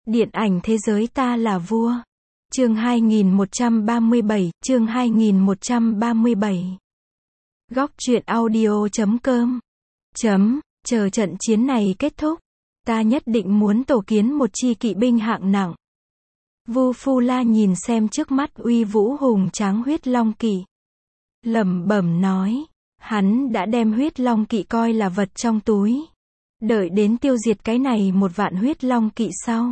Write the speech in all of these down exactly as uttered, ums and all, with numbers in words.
Điện ảnh thế giới ta là vua. Chương hai nghìn một trăm ba mươi bảy, chương hai nghìn một trăm ba mươi bảy. Góc truyện audio chấm com. Chấm, chờ trận chiến này kết thúc, ta nhất định muốn tổ kiến một chi kỵ binh hạng nặng. Vu Phu La nhìn xem trước mắt uy vũ hùng tráng huyết long kỵ, lẩm bẩm nói, hắn đã đem huyết long kỵ coi là vật trong túi. Đợi đến tiêu diệt cái này một vạn huyết long kỵ sau,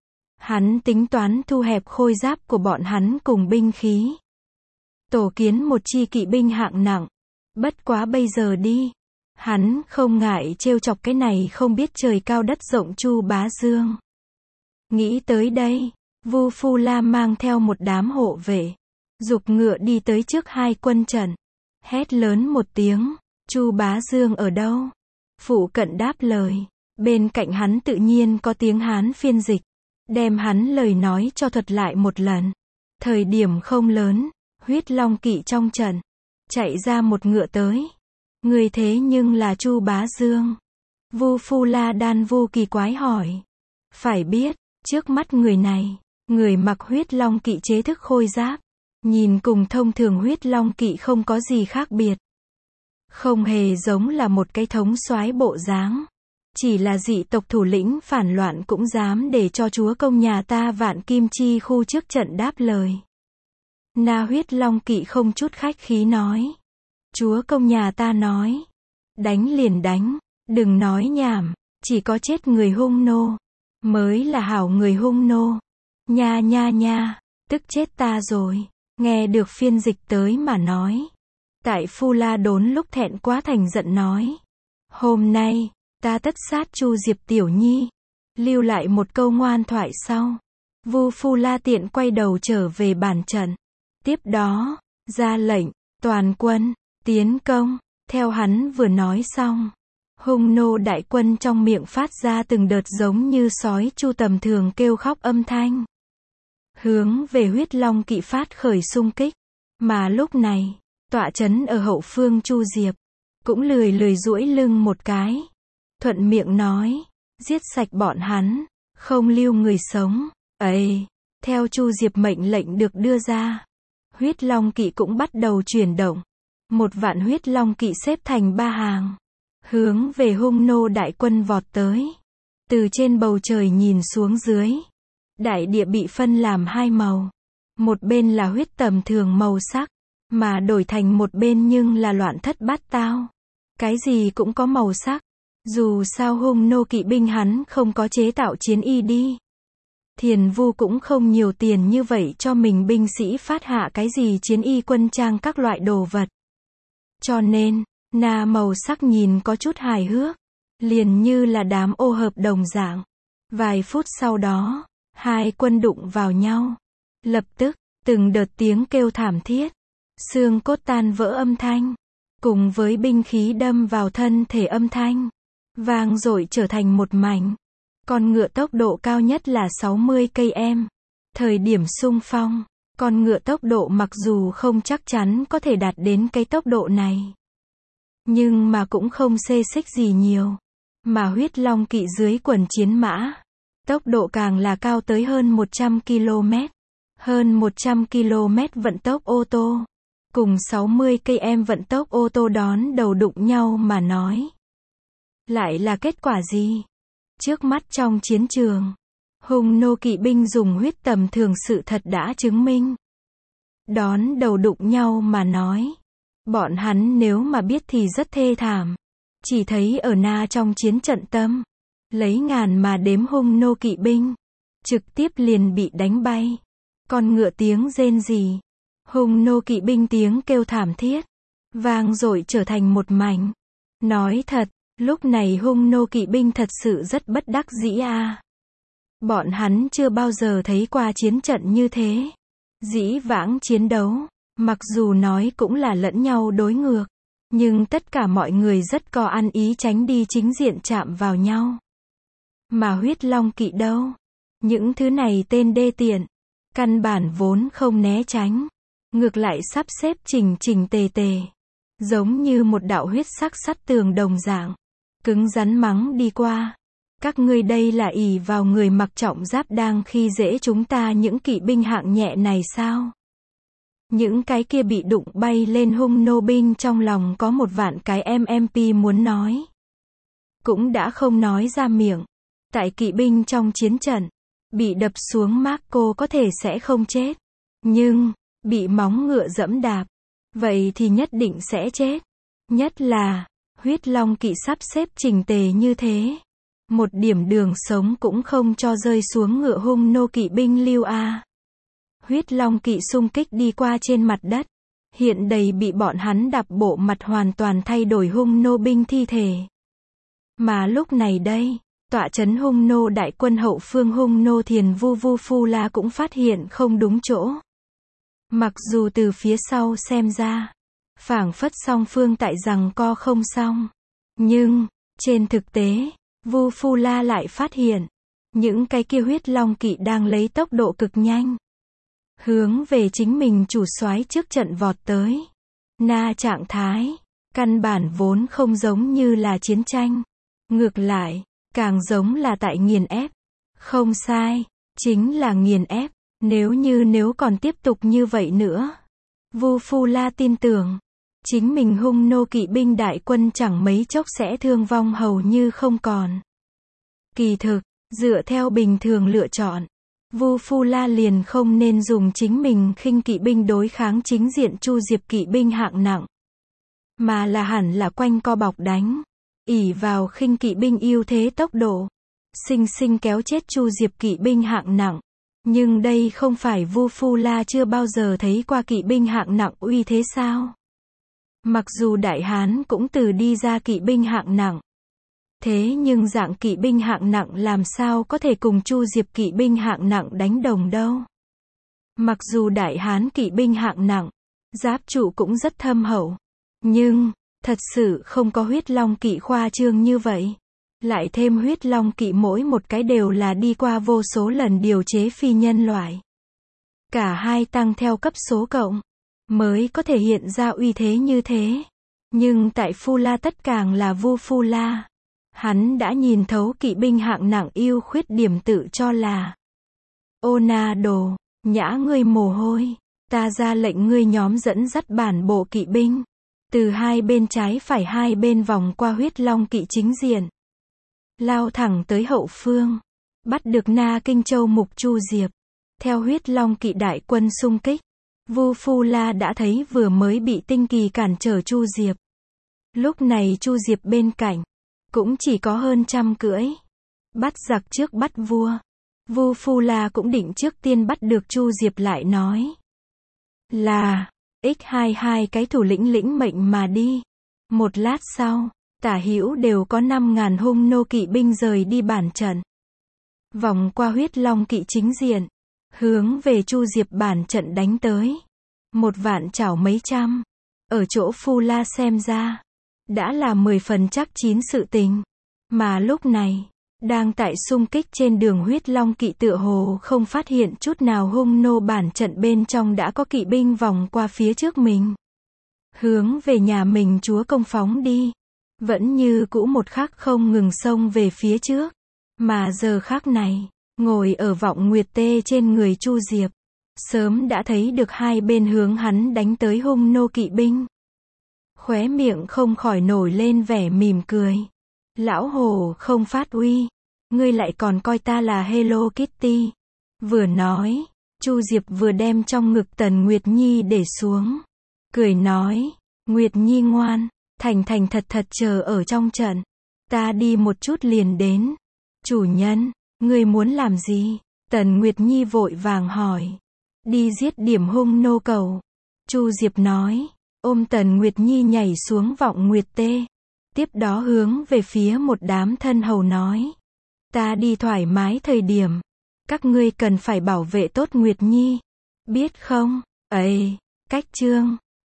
hắn tính toán thu hẹp khôi giáp của bọn hắn cùng binh khí, tổ kiến một chi kỵ binh hạng nặng. Bất quá bây giờ đi, hắn không ngại trêu chọc cái này không biết trời cao đất rộng Chu Bá Dương. Nghĩ tới đây, Vu Phu La mang theo một đám hộ vệ, giục ngựa đi tới trước hai quân trận, hét lớn một tiếng, Chu Bá Dương ở đâu? Phụ cận đáp lời, bên cạnh hắn tự nhiên có tiếng Hán phiên dịch, đem hắn lời nói cho thuật lại một lần. Thời điểm không lớn, huyết long kỵ trong trận, chạy ra một ngựa tới. Người thế nhưng là Chu Bá Dương. Vu Phu La đan vu kỳ quái hỏi. Phải biết, trước mắt người này, người mặc huyết long kỵ chế thức khôi giáp, nhìn cùng thông thường huyết long kỵ không có gì khác biệt. Không hề giống là một cái thống soái bộ dáng. Chỉ là dị tộc thủ lĩnh phản loạn cũng dám để cho chúa công nhà ta Vạn Kim Chi khu trước trận đáp lời. Na huyết long kỵ không chút khách khí nói. Chúa công nhà ta nói, đánh liền đánh, đừng nói nhảm, chỉ có chết người hung nô, mới là hảo người hung nô. Nha nha nha, tức chết ta rồi. Nghe được phiên dịch tới mà nói. Tại Phu La đốn lúc thẹn quá thành giận nói. Hôm nay, ta tất sát Chu Diệp Tiểu Nhi. Lưu lại một câu ngoan thoại sau. Vu Phu La tiện quay đầu trở về bàn trận. Tiếp đó, ra lệnh, toàn quân, tiến công. Theo hắn vừa nói xong, hung nô đại quân trong miệng phát ra từng đợt giống như sói chu tầm thường kêu khóc âm thanh. Hướng về huyết long kỵ phát khởi xung kích. Mà lúc này, tọa trấn ở hậu phương Chu Diệp, cũng lười lười duỗi lưng một cái. Thuận miệng nói, giết sạch bọn hắn, không lưu người sống. Ấy, theo Chu Diệp mệnh lệnh được đưa ra, huyết long kỵ cũng bắt đầu chuyển động. Một vạn huyết long kỵ xếp thành ba hàng, hướng về hung nô đại quân vọt tới. Từ trên bầu trời nhìn xuống dưới, đại địa bị phân làm hai màu. Một bên là huyết tầm thường màu sắc, mà đổi thành một bên nhưng là loạn thất bát tao. Cái gì cũng có màu sắc. Dù sao hung nô kỵ binh hắn không có chế tạo chiến y đi. Thiền Vu cũng không nhiều tiền như vậy cho mình binh sĩ phát hạ cái gì chiến y quân trang các loại đồ vật. Cho nên, na màu sắc nhìn có chút hài hước, liền như là đám ô hợp đồng dạng. Vài phút sau đó, hai quân đụng vào nhau. Lập tức, từng đợt tiếng kêu thảm thiết, xương cốt tan vỡ âm thanh, cùng với binh khí đâm vào thân thể âm thanh, vang dội trở thành một mảnh. Con ngựa tốc độ cao nhất là sáu mươi ki lô mét. Thời điểm xung phong, con ngựa tốc độ mặc dù không chắc chắn có thể đạt đến cái tốc độ này, nhưng mà cũng không xê xích gì nhiều. Mà huyết long kỵ dưới quần chiến mã, tốc độ càng là cao tới hơn một trăm ki lô mét. Hơn một trăm ki lô mét vận tốc ô tô, cùng sáu mươi ki lô mét vận tốc ô tô đón đầu đụng nhau mà nói. Lại là kết quả gì? Trước mắt trong chiến trường, hung nô kỵ binh dùng huyết tầm thường sự thật đã chứng minh. Đón đầu đụng nhau mà nói. Bọn hắn nếu mà biết thì rất thê thảm. Chỉ thấy ở na trong chiến trận tâm, lấy ngàn mà đếm hung nô kỵ binh, trực tiếp liền bị đánh bay. Con ngựa tiếng rên rỉ, hung nô kỵ binh tiếng kêu thảm thiết, vang dội trở thành một mảnh. Nói thật, lúc này hung nô kỵ binh thật sự rất bất đắc dĩ a. À. Bọn hắn chưa bao giờ thấy qua chiến trận như thế. Dĩ vãng chiến đấu, mặc dù nói cũng là lẫn nhau đối ngược, nhưng tất cả mọi người rất có ăn ý tránh đi chính diện chạm vào nhau. Mà huyết long kỵ đâu? Những thứ này tên đê tiện, căn bản vốn không né tránh, ngược lại sắp xếp chỉnh chỉnh tề tề, giống như một đạo huyết sắc sắt tường đồng dạng, cứng rắn mắng đi qua. Các ngươi đây là ỷ vào người mặc trọng giáp đang khi dễ chúng ta những kỵ binh hạng nhẹ này sao? Những cái kia bị đụng bay lên hung nô binh trong lòng có một vạn cái em em pê muốn nói. Cũng đã không nói ra miệng. Tại kỵ binh trong chiến trận, bị đập xuống Marco có thể sẽ không chết. Nhưng, bị móng ngựa dẫm đạp, vậy thì nhất định sẽ chết. Nhất là, huyết long kỵ sắp xếp chỉnh tề như thế. Một điểm đường sống cũng không cho rơi xuống ngựa hung nô kỵ binh lưu a. Huyết long kỵ xung kích đi qua trên mặt đất. Hiện đầy bị bọn hắn đạp bộ mặt hoàn toàn thay đổi hung nô binh thi thể. Mà lúc này đây, tọa trấn hung nô đại quân hậu phương hung nô thiền vu vu phu la cũng phát hiện không đúng chỗ. Mặc dù từ phía sau xem ra, phảng phất song phương tại rằng co không xong. Nhưng, trên thực tế, Vu Phu La lại phát hiện, những cái kia huyết long kỵ đang lấy tốc độ cực nhanh. Hướng về chính mình chủ soái trước trận vọt tới. Na trạng thái, căn bản vốn không giống như là chiến tranh. Ngược lại, càng giống là tại nghiền ép. Không sai, chính là nghiền ép. Nếu như nếu còn tiếp tục như vậy nữa. Vu Phu La tin tưởng, chính mình hung nô kỵ binh đại quân chẳng mấy chốc sẽ thương vong hầu như không còn. Kỳ thực, dựa theo bình thường lựa chọn, Vu Phu La liền không nên dùng chính mình khinh kỵ binh đối kháng chính diện Chu Diệp kỵ binh hạng nặng. Mà là hẳn là quanh co bọc đánh, ỷ vào khinh kỵ binh ưu thế tốc độ, sinh sinh kéo chết Chu Diệp kỵ binh hạng nặng. Nhưng đây không phải Vu Phu La chưa bao giờ thấy qua kỵ binh hạng nặng uy thế sao? Mặc dù Đại Hán cũng từ đi ra kỵ binh hạng nặng. Thế nhưng dạng kỵ binh hạng nặng làm sao có thể cùng Chu Diệp kỵ binh hạng nặng đánh đồng đâu? Mặc dù Đại Hán kỵ binh hạng nặng, giáp trụ cũng rất thâm hậu. Nhưng, thật sự không có huyết long kỵ khoa trương như vậy. Lại thêm huyết long kỵ mỗi một cái đều là đi qua vô số lần điều chế phi nhân loại. Cả hai tăng theo cấp số cộng, mới có thể hiện ra uy thế như thế. Nhưng tại Phu La tất càng là Vu Phu La. Hắn đã nhìn thấu kỵ binh hạng nặng ưu khuyết điểm tự cho là. Ô na đồ, nhã ngươi mồ hôi, ta ra lệnh ngươi nhóm dẫn dắt bản bộ kỵ binh. Từ hai bên trái phải hai bên vòng qua huyết long kỵ chính diện. Lao thẳng tới hậu phương. Bắt được Na Kinh Châu Mục Chu Diệp. Theo huyết long kỵ đại quân xung kích. Vu Phu La đã thấy vừa mới bị tinh kỳ cản trở Chu Diệp. Lúc này Chu Diệp bên cạnh. Cũng chỉ có hơn trăm cưỡi. Bắt giặc trước bắt vua. Vu Phu La cũng định trước tiên bắt được Chu Diệp lại nói. Là, x hai mươi hai cái thủ lĩnh lĩnh mệnh mà đi. Một lát sau, tả hữu đều có năm ngàn hung nô kỵ binh rời đi bản trận. Vòng qua huyết long kỵ chính diện. Hướng về Chu Diệp bản trận đánh tới. Một vạn chảo mấy trăm. Ở chỗ Phu La xem ra. Đã là mười phần chắc chín sự tình. Mà lúc này, đang tại xung kích trên đường huyết long kỵ tựa hồ không phát hiện chút nào hung nô bản trận bên trong đã có kỵ binh vòng qua phía trước mình. Hướng về nhà mình chúa công phóng đi. Vẫn như cũ một khắc không ngừng xông về phía trước. Mà giờ khắc này, ngồi ở vọng nguyệt tê trên người Chu Diệp. Sớm đã thấy được hai bên hướng hắn đánh tới hung nô kỵ binh. Khóe miệng không khỏi nổi lên vẻ mỉm cười. Lão hồ không phát uy. Ngươi lại còn coi ta là Hello Kitty. Vừa nói, Chu Diệp vừa đem trong ngực Tần Nguyệt Nhi để xuống. Cười nói, Nguyệt Nhi ngoan, thành thành thật thật chờ ở trong trận. Ta đi một chút liền đến. Chủ nhân, ngươi muốn làm gì? Tần Nguyệt Nhi vội vàng hỏi. Đi giết điểm hung nô cầu. Chu Diệp nói. Ôm Tần Nguyệt Nhi nhảy xuống vọng nguyệt tê. Tiếp đó hướng về phía một đám thân hầu nói. Ta đi thoải mái thời điểm. Các ngươi cần phải bảo vệ tốt Nguyệt Nhi. Biết không? Ấy, cách chương.